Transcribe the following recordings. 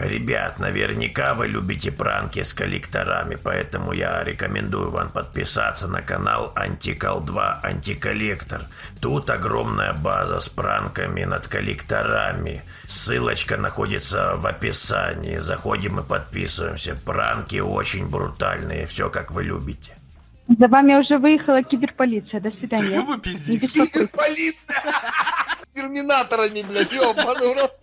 Ребят, наверняка вы любите пранки с коллекторами, поэтому я рекомендую вам подписаться на канал Антикол2 Антиколлектор. Тут огромная база с пранками над коллекторами. Ссылочка находится в описании. Заходим и подписываемся. Пранки очень брутальные, все как вы любите. За вами уже выехала киберполиция. До свидания. Вы пиздите. Киберполиция! С терминаторами, блядь, ёбаный в рот.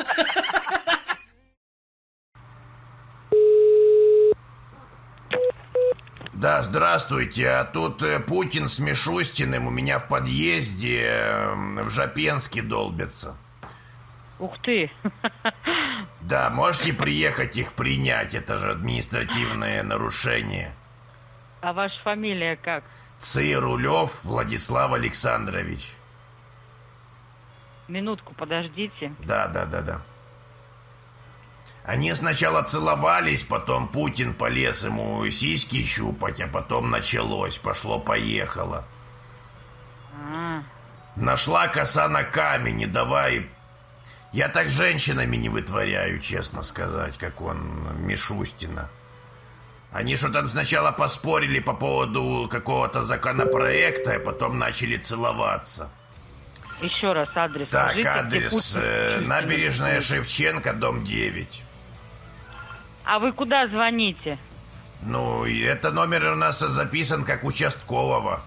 Да, здравствуйте. А тут Путин с Мишустиным у меня в подъезде в Жапенске долбятся. Ух ты. Да, можете приехать их принять, это же административное нарушение. А ваша фамилия как? Цирулев Владислав Александрович. Минутку, подождите. Да. Они сначала целовались, потом Путин полез ему сиськи щупать, а потом началось, пошло-поехало. Нашла коса на камень, давай. Я так с женщинами не вытворяю, честно сказать, как он, Мишустина. Они что-то сначала поспорили по поводу какого-то законопроекта, а потом начали целоваться. Еще раз адрес. Так, скажите, адрес набережная Шевченко, дом 9. А вы куда звоните? Ну, это номер у нас записан как участкового.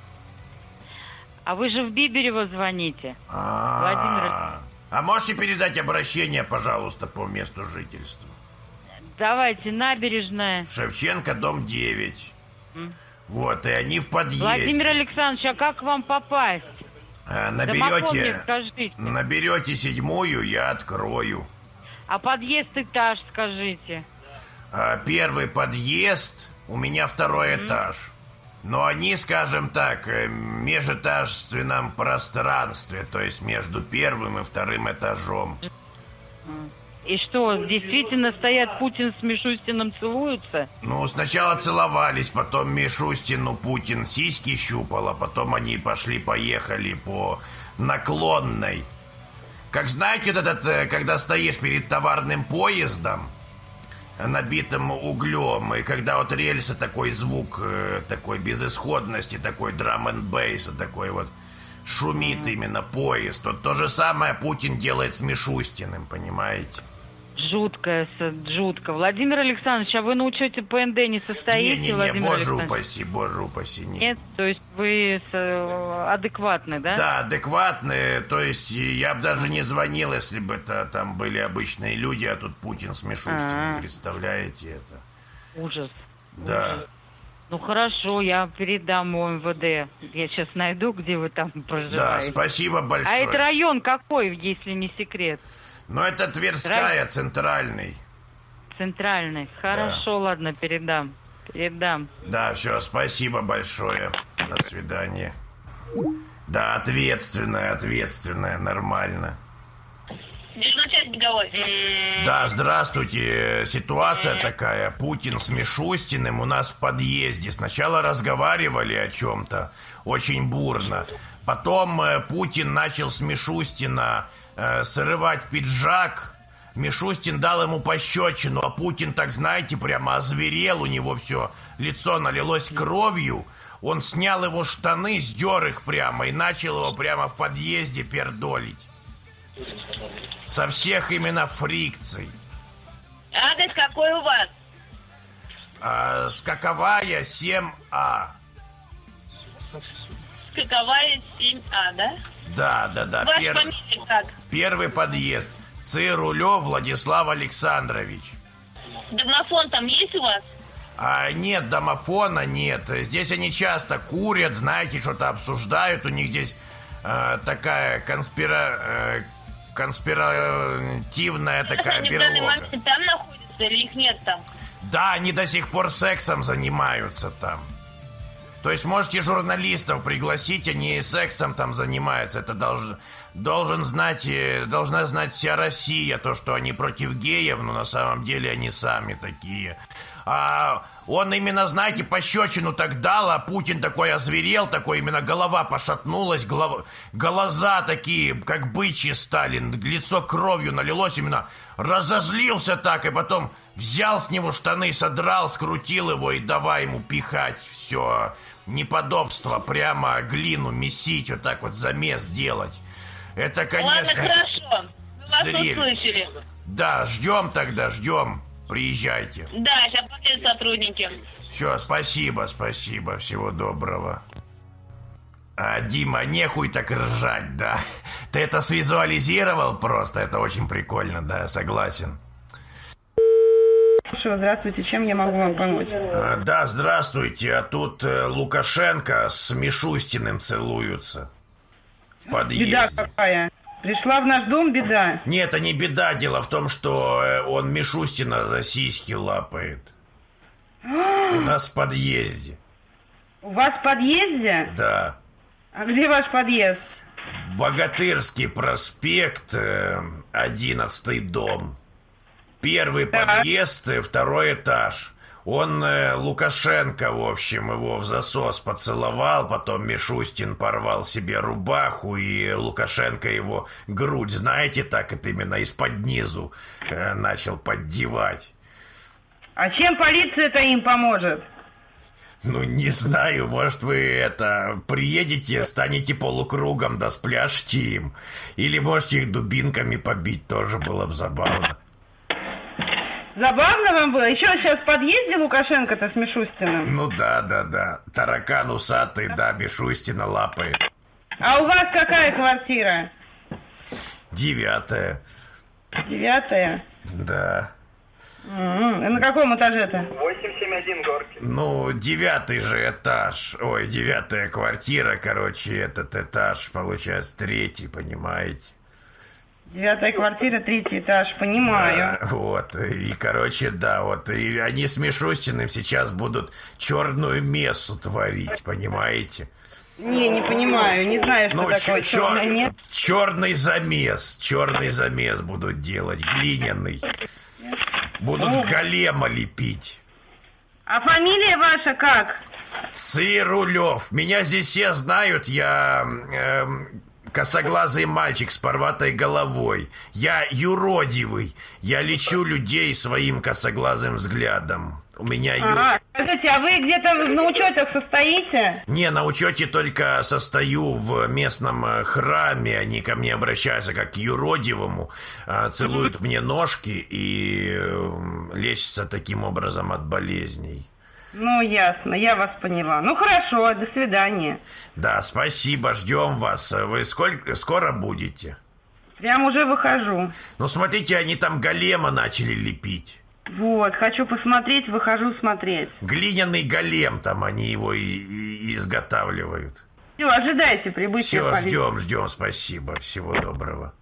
А вы же в Биберево звоните. Владимир. А можете передать обращение, пожалуйста, по месту жительства? Давайте, набережная. Шевченко, дом 9. Вот, и они в подъезде. Владимир Александрович, а как вам попасть? Наберете 7-ю, я открою. А подъезд, этаж скажите. Первый подъезд, у меня второй этаж. Но они, скажем так, в межэтажственном пространстве, то есть между первым и вторым этажом. И что, действительно стоят Путин с Мишустиным целуются? Ну, сначала целовались, потом Мишустину Путин сиськи щупал, а потом они пошли-поехали по наклонной. Как знаете, когда стоишь перед товарным поездом, набитым углем, и когда вот рельсы, такой звук, такой безысходности, такой драм-н-бейса, такой вот шумит именно поезд. Вот то же самое Путин делает с Мишустиным, понимаете? Жутко. Владимир Александрович, а вы на учете ПНД не состоите? Не, боже упаси, нет. Нет, то есть вы адекватны, да? Да, адекватные, то есть я бы даже не звонил, если бы это там были обычные люди, а тут Путин с Мишустиным, представляете это? Ужас. Да. Ужас. Ну хорошо, я передам МВД. Я сейчас найду, где вы там проживаете. Да, спасибо большое. А это район какой, если не секрет? Ну, это Тверская, центральный. Центральный. Хорошо, да. Ладно, передам. Да, все, спасибо большое. До свидания. Да, ответственная, нормально. Да, здравствуйте. Ситуация такая. Путин с Мишустиным у нас в подъезде. Сначала разговаривали о чем-то очень бурно. Потом Путин начал с Мишустина срывать пиджак. Мишустин дал ему пощечину, а Путин, так знаете, прямо озверел, у него все лицо налилось кровью. Он снял его штаны, сдер их прямо и начал его прямо в подъезде пердолить. Со всех именно фрикций. Адрес какой у вас? Скаковая 7А. Скаковая 7А, да? Да. Ваша фамилия как? Первый подъезд. Цирулев Владислав Александрович. Домофон там есть у вас? Нет, домофона нет. Здесь они часто курят, знаете, что-то обсуждают. У них здесь такая конспиративная такая берлога. Они в данный момент там находятся или их нет там? Да, они до сих пор сексом занимаются там. То есть можете журналистов пригласить, они сексом там занимаются. Это должна знать вся Россия, то, что они против геев, но на самом деле они сами такие. А он именно, знаете, пощечину так дал, а Путин такой озверел, такой именно голова пошатнулась, глаза такие, как бычьи стали, лицо кровью налилось, именно разозлился так, и потом взял с него штаны, содрал, скрутил его и давай ему пихать все неподобство, прямо глину месить, вот так вот замес делать. Это, конечно... Ладно, хорошо. Мы вас услышали. Да, ждем. Приезжайте. Да, сейчас будут сотрудники. Все, спасибо, всего доброго. Дима, нехуй так ржать, да? Ты это свизуализировал просто, это очень прикольно, да, согласен. Здравствуйте, чем я могу вам помочь? Да, здравствуйте, а тут Лукашенко с Мишустиным целуются в подъезде. Беда какая? Пришла в наш дом беда? Нет, это не беда, дело в том, что он Мишустина за сиськи лапает. У нас в подъезде. У вас в подъезде? Да. А где ваш подъезд? Богатырский проспект, 11-й дом. Первый подъезд, второй этаж. Он, Лукашенко, в общем, его в засос поцеловал, потом Мишустин порвал себе рубаху, и Лукашенко его грудь, знаете, так это именно из-под низу начал поддевать. А чем полиция-то им поможет? Ну, не знаю, может, вы приедете, станете полукругом, да спляшете им. Или можете их дубинками побить, тоже было бы забавно. Забавно вам было? Еще сейчас в подъезде Лукашенко-то с Мишустиным? Ну да. Таракан усатый, да, Мишустина лапает. А у вас какая квартира? 9-я. 9-я? Да. На каком этаже-то? 871 Горки. Ну, 9-й же этаж. Ой, 9-я квартира, короче, этот этаж, получается, 3-й, понимаете? 9-я квартира, 3-й этаж, понимаю. Да, вот, и, короче, да, вот, и они с Мишустиным сейчас будут черную мессу творить, понимаете? Не понимаю, не знаю, что такое черная месса. Черный замес будут делать, глиняный. Будут голема лепить. А фамилия ваша как? Цирулев. Меня здесь все знают, я... косоглазый мальчик с порватой головой. Я юродивый. Я лечу людей своим косоглазым взглядом. У меня... Скажите, а вы где-то на учетах состоите? Не, на учете только состою в местном храме. Они ко мне обращаются как к юродивому, целуют мне ножки и лечатся таким образом от болезней. Ну, ясно, я вас поняла. Ну, хорошо, до свидания. Да, спасибо, ждем вас. Вы скоро будете? Прям уже выхожу. Ну, смотрите, они там голема начали лепить. Вот, хочу посмотреть, выхожу смотреть. Глиняный голем там, они его и изготавливают. Все, ожидайте прибытия полиции. Все, ждем, спасибо. Всего доброго.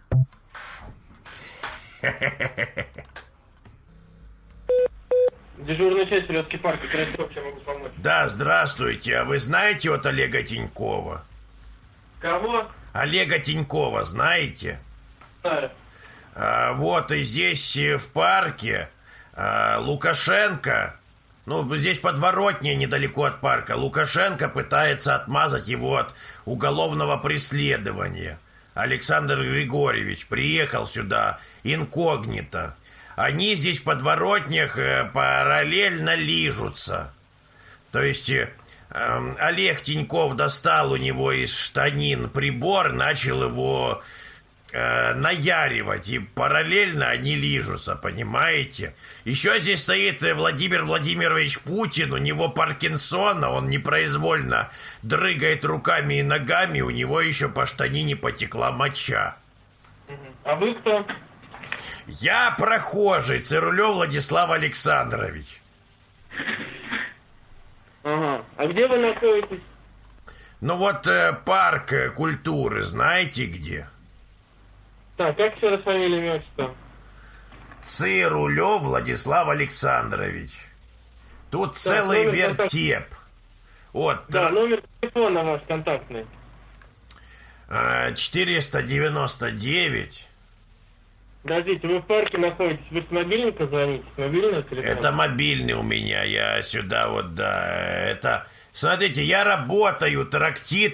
Дежурная часть Пилотский парк, Красавчик, я могу помочь. Да, здравствуйте. А вы знаете вот Олега Тинькова? Кого? Олега Тинькова знаете? Знаю. Вот и здесь в парке Лукашенко, ну, здесь подворотня недалеко от парка, Лукашенко пытается отмазать его от уголовного преследования. Александр Григорьевич приехал сюда инкогнито. Они здесь в подворотнях параллельно лижутся. То есть Олег Тиньков достал у него из штанин прибор, начал его наяривать, и параллельно они лижутся, понимаете? Еще здесь стоит Владимир Владимирович Путин, у него Паркинсона, он непроизвольно дрыгает руками и ногами, у него еще по штанине потекла моча. А вы кто? Я прохожий, Цирулев Владислав Александрович. Ага, а где вы находитесь? Ну вот парк культуры, знаете где? Так, как все раз фамилия, имя, отчество? Цирулев Владислав Александрович. Тут целый вертеп. Вот. Да, номер телефона ваш контактный. 499. Подождите, вы в парке находитесь, вы с мобильника звоните, с мобильного телефона? Это мобильный у меня, я сюда вот, да, это... Смотрите, я работаю, трактир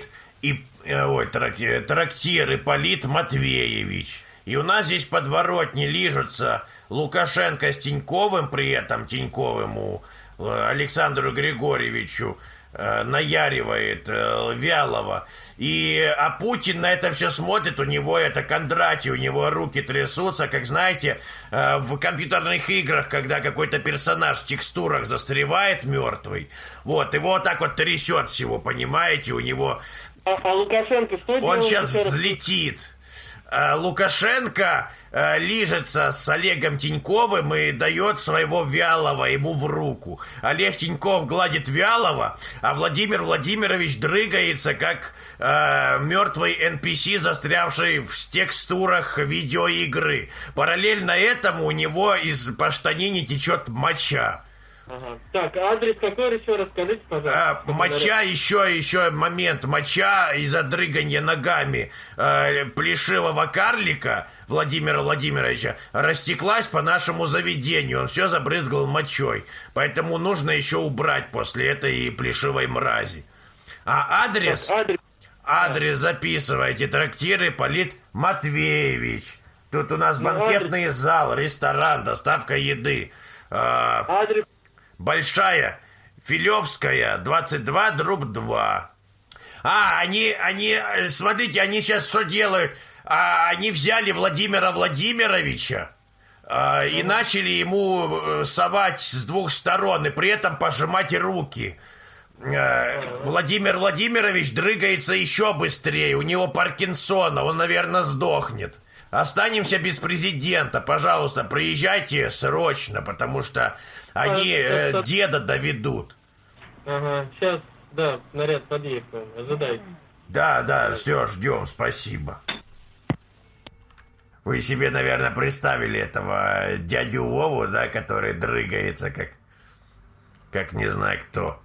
Ипполит Матвеевич. И у нас здесь подворотни лижутся Лукашенко с Тиньковым, при этом Тиньковому Александру Григорьевичу наяривает Вялова. А Путин на это все смотрит, у него это Кондратий, у него руки трясутся, как знаете, в компьютерных играх, когда какой-то персонаж в текстурах застревает мертвый, вот, его вот так вот трясет всего, понимаете, у него... А Лукашенко что делает? Он сейчас взлетит. Лукашенко лижется с Олегом Тиньковым и дает своего Вялова ему в руку. Олег Тиньков гладит Вялова, а Владимир Владимирович дрыгается, как мертвый NPC, застрявший в текстурах видеоигры. Параллельно этому у него по штанине течет моча. Ага. Так, адрес какой еще расскажите, пожалуйста. Моча, еще момент. Моча из-за дрыганья ногами плешивого карлика Владимира Владимировича растеклась по нашему заведению. Он все забрызгал мочой. Поэтому нужно еще убрать после этой плешивой мрази. А адрес... Адрес записывайте. Трактир Ипполит Матвеевич. Тут у нас банкетный зал, ресторан, доставка еды. Адрес... Большая Филевская, 22/2. Они, смотрите, они сейчас что делают? Они взяли Владимира Владимировича и начали ему совать с двух сторон, и при этом пожимать руки. Владимир Владимирович дрыгается еще быстрее, у него Паркинсона, он, наверное, сдохнет. Останемся без президента, пожалуйста, приезжайте срочно, потому что они деда доведут. Ага, сейчас, да, наряд подъехал, ожидайте. Да, все, ждем, спасибо. Вы себе, наверное, представили этого дядю Вову, да, который дрыгается, как не знаю кто.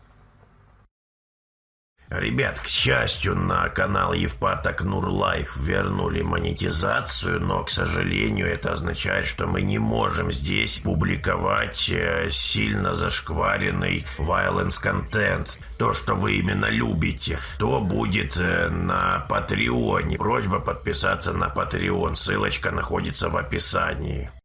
Ребят, к счастью, на канал Евпаток Нурлайф вернули монетизацию, но, к сожалению, это означает, что мы не можем здесь публиковать сильно зашкваренный violence контент. То, что вы именно любите, то будет на Патреоне. Просьба подписаться на Patreon, ссылочка находится в описании.